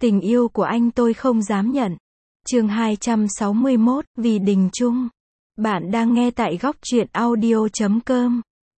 Tình yêu của anh tôi không dám nhận. Chương 261, vì Đình Trung. Bạn đang nghe tại góc truyện audio.com.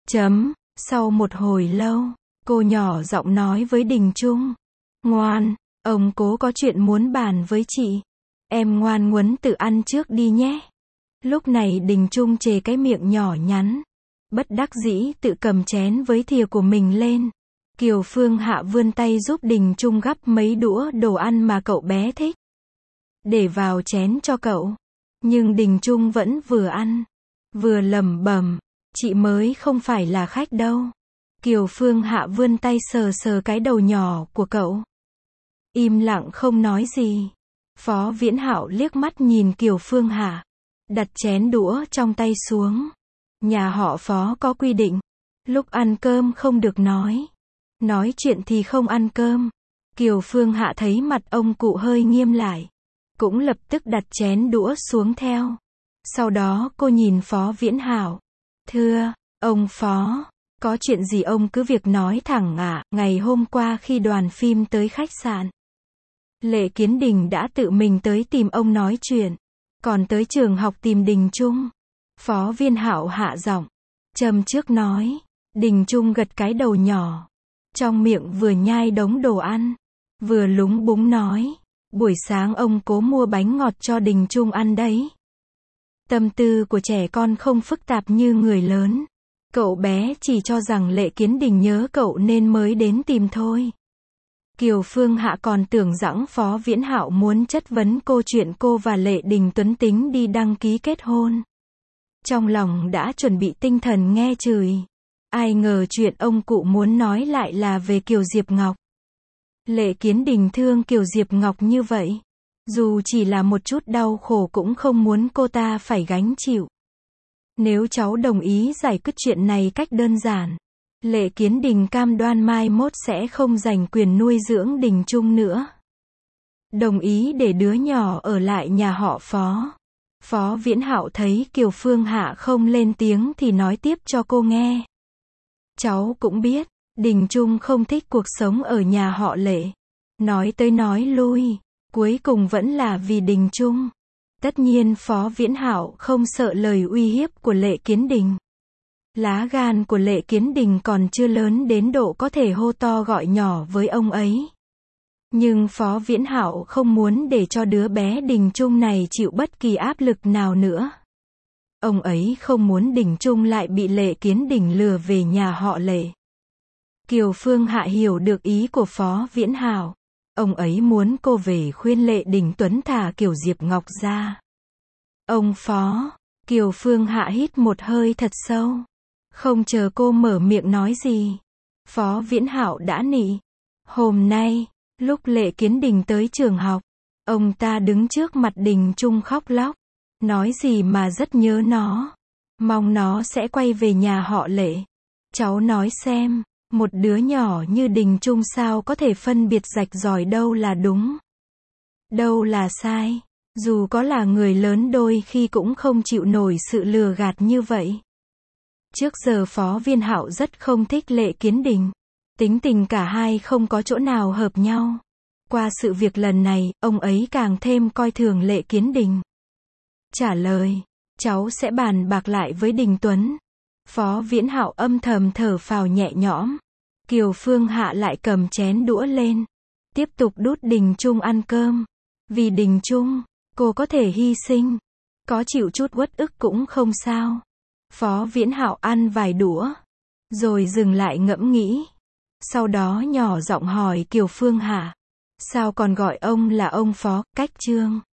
Sau một hồi lâu, cô nhỏ giọng nói với Đình Trung. Ngoan, ông cố có chuyện muốn bàn với chị. Em ngoan ngoãn tự ăn trước đi nhé. Lúc này Đình Trung chề cái miệng nhỏ nhắn. Bất đắc dĩ tự cầm chén với thìa của mình lên. Kiều Phương Hạ vươn tay giúp Đình Trung gắp mấy đũa đồ ăn mà cậu bé thích. Để vào chén cho cậu. Nhưng Đình Trung vẫn vừa ăn, vừa lẩm bẩm, chị mới không phải là khách đâu. Kiều Phương Hạ vươn tay sờ sờ cái đầu nhỏ của cậu. Im lặng không nói gì. Phó Viễn Hạo liếc mắt nhìn Kiều Phương Hạ. Đặt chén đũa trong tay xuống. Nhà họ Phó có quy định. Lúc ăn cơm không được nói. Nói chuyện thì không ăn cơm. Kiều Phương Hạ thấy mặt ông cụ hơi nghiêm lại. Cũng lập tức đặt chén đũa xuống theo. Sau đó cô nhìn Phó Viễn Hạo. Thưa, ông Phó, có chuyện gì ông cứ việc nói thẳng ạ. Ngày hôm qua khi đoàn phim tới khách sạn, Lệ Kiến Đình đã tự mình tới tìm ông nói chuyện. Còn tới trường học tìm Đình Trung. Phó Viễn Hạo hạ giọng, châm trước nói. Đình Trung gật cái đầu nhỏ. Trong miệng vừa nhai đống đồ ăn, vừa lúng búng nói. Buổi sáng ông cố mua bánh ngọt cho Đình Trung ăn đấy. Tâm tư của trẻ con không phức tạp như người lớn. Cậu bé chỉ cho rằng Lệ Kiến Đình nhớ cậu nên mới đến tìm thôi. Kiều Phương Hạ còn tưởng rằng Phó Viễn Hạo muốn chất vấn cô chuyện cô và Lệ Đình Tuấn tính đi đăng ký kết hôn. Trong lòng đã chuẩn bị tinh thần nghe chửi. Ai ngờ chuyện ông cụ muốn nói lại là về Kiều Diệp Ngọc. Lệ Kiến Đình thương Kiều Diệp Ngọc như vậy. Dù chỉ là một chút đau khổ cũng không muốn cô ta phải gánh chịu. Nếu cháu đồng ý giải quyết chuyện này cách đơn giản, Lệ Kiến Đình cam đoan mai mốt sẽ không giành quyền nuôi dưỡng Đình Trung nữa. Đồng ý để đứa nhỏ ở lại nhà họ Phó. Phó Viễn Hạo thấy Kiều Phương Hạ không lên tiếng thì nói tiếp cho cô nghe. Cháu cũng biết, Đình Trung không thích cuộc sống ở nhà họ Lệ. Nói tới nói lui, cuối cùng vẫn là vì Đình Trung. Tất nhiên Phó Viễn Hạo không sợ lời uy hiếp của Lệ Kiến Đình. Lá gan của Lệ Kiến Đình còn chưa lớn đến độ có thể hô to gọi nhỏ với ông ấy. Nhưng Phó Viễn Hạo không muốn để cho đứa bé Đình Trung này chịu bất kỳ áp lực nào nữa. Ông ấy không muốn Đình Trung lại bị Lệ Kiến Đình lừa về nhà họ Lệ. Kiều Phương Hạ hiểu được ý của Phó Viễn Hạo. Ông ấy muốn cô về khuyên Lệ Đình Tuấn thả Kiều Diệp Ngọc ra. Ông Phó, Kiều Phương Hạ hít một hơi thật sâu. Không chờ cô mở miệng nói gì, Phó Viễn Hạo đã nị. Hôm nay, lúc Lệ Kiến Đình tới trường học, ông ta đứng trước mặt Đình Trung khóc lóc. Nói gì mà rất nhớ nó. Mong nó sẽ quay về nhà họ Lệ. Cháu nói xem, một đứa nhỏ như Đình Trung sao có thể phân biệt rạch ròi đâu là đúng, đâu là sai. Dù có là người lớn đôi khi cũng không chịu nổi sự lừa gạt như vậy. Trước giờ Phó Viễn Hạo rất không thích Lệ Kiến Đình. Tính tình cả hai không có chỗ nào hợp nhau. Qua sự việc lần này, ông ấy càng thêm coi thường Lệ Kiến Đình. Trả lời, cháu sẽ bàn bạc lại với Đình Tuấn. Phó Viễn Hạo âm thầm thở phào nhẹ nhõm. Kiều Phương Hạ lại cầm chén đũa lên. Tiếp tục đút Đình Trung ăn cơm. Vì Đình Trung, cô có thể hy sinh. Có chịu chút uất ức cũng không sao. Phó Viễn Hạo ăn vài đũa. Rồi dừng lại ngẫm nghĩ. Sau đó nhỏ giọng hỏi Kiều Phương Hạ. Sao còn gọi ông là ông Phó, cách Trương?